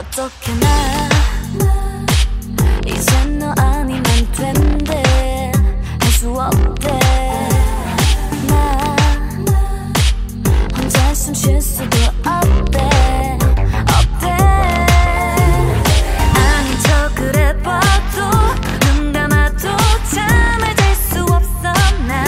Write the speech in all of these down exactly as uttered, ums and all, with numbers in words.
어떻게 나 이젠 너 아니면 된대 할 수 없대 나 혼자 숨 쉴 수도 없대 없대 아닌 척을 해봐도 눈 감아도 잠을 잘 수 없어 나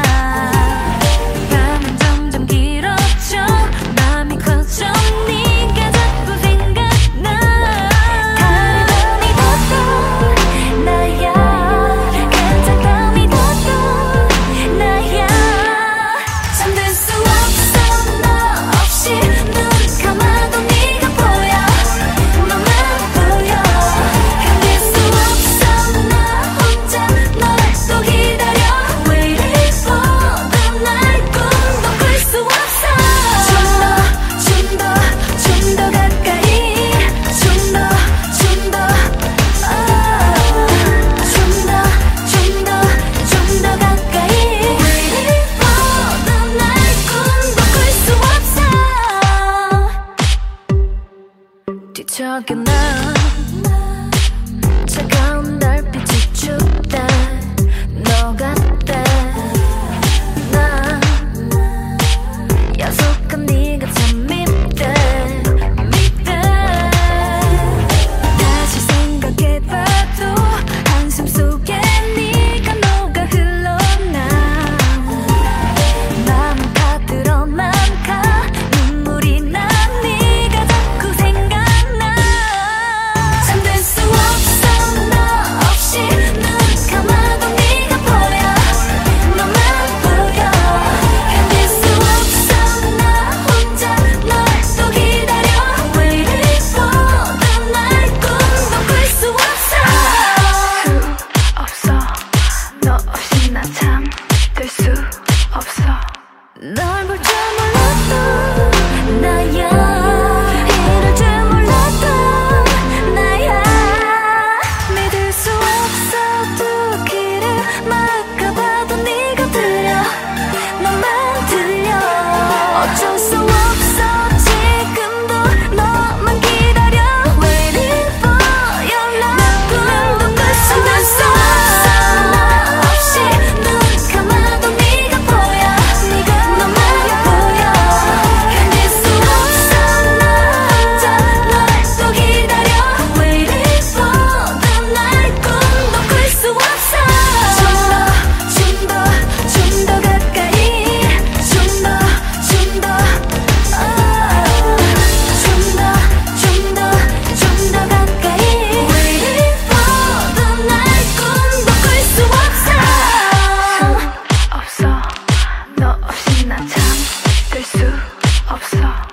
밤은 점점 길어져 맘이 커져 네가 자꾸 생각나 가을밤이 더도 나야 괜찮감이 더도 나야 잠들 수 없어 너 없이 눈 감아도 네가 보여 너만 보여 견딜 수 없어 나 혼자 널 또 기다려 Waiting for the night 꿈도 꿀 수 없어 좀 더 좀 더 좀 더 가까이 좀 더 좀 더 좀 더 좀 더 좀 더 가까이 Waiting for the night 꿈도 꿀 수 없어 뒤척여 난 차가운 달빛이 춥다 너 같다 난 약속한 네가 참 밉대 밉대 다시 생각해봐도 한숨 속에 네가 녹아 흘러나 마음 가들어만 가 눈물이 나 네가 자꾸 생각나 잠들 수 없어 너 없이 눈 감아도 네가 보여 너만 보여 견딜 수 없어 나 혼자 널 또 기다려 Waiting for the night 꿈도 꿀 수 없어 없어 너 없이 나 잠들 수 없어 널 볼 줄 몰랐던 나야 이럴 줄 몰랐던 나야 믿을 수 없어 두 귀를 막아봐도 네가 들려 너만 들려 어쩔 수 없어 지금도 너만 기다려 Waiting for your love 꿈도 꿀 수 없어 나 없이 눈 감아도 네가 보여 너만 보여 견딜 수 없어 나 혼자 널 또 기다려 Waiting for the night 꿈도 꿀 수 없어 좀 더 좀 더 좀 더 가까이 좀 더 좀 더 좀 더 좀 더 좀 더 가까이 Waiting for the night 꿈도 꿀 수 없어 없어 너 없이 나 잠들 수 없어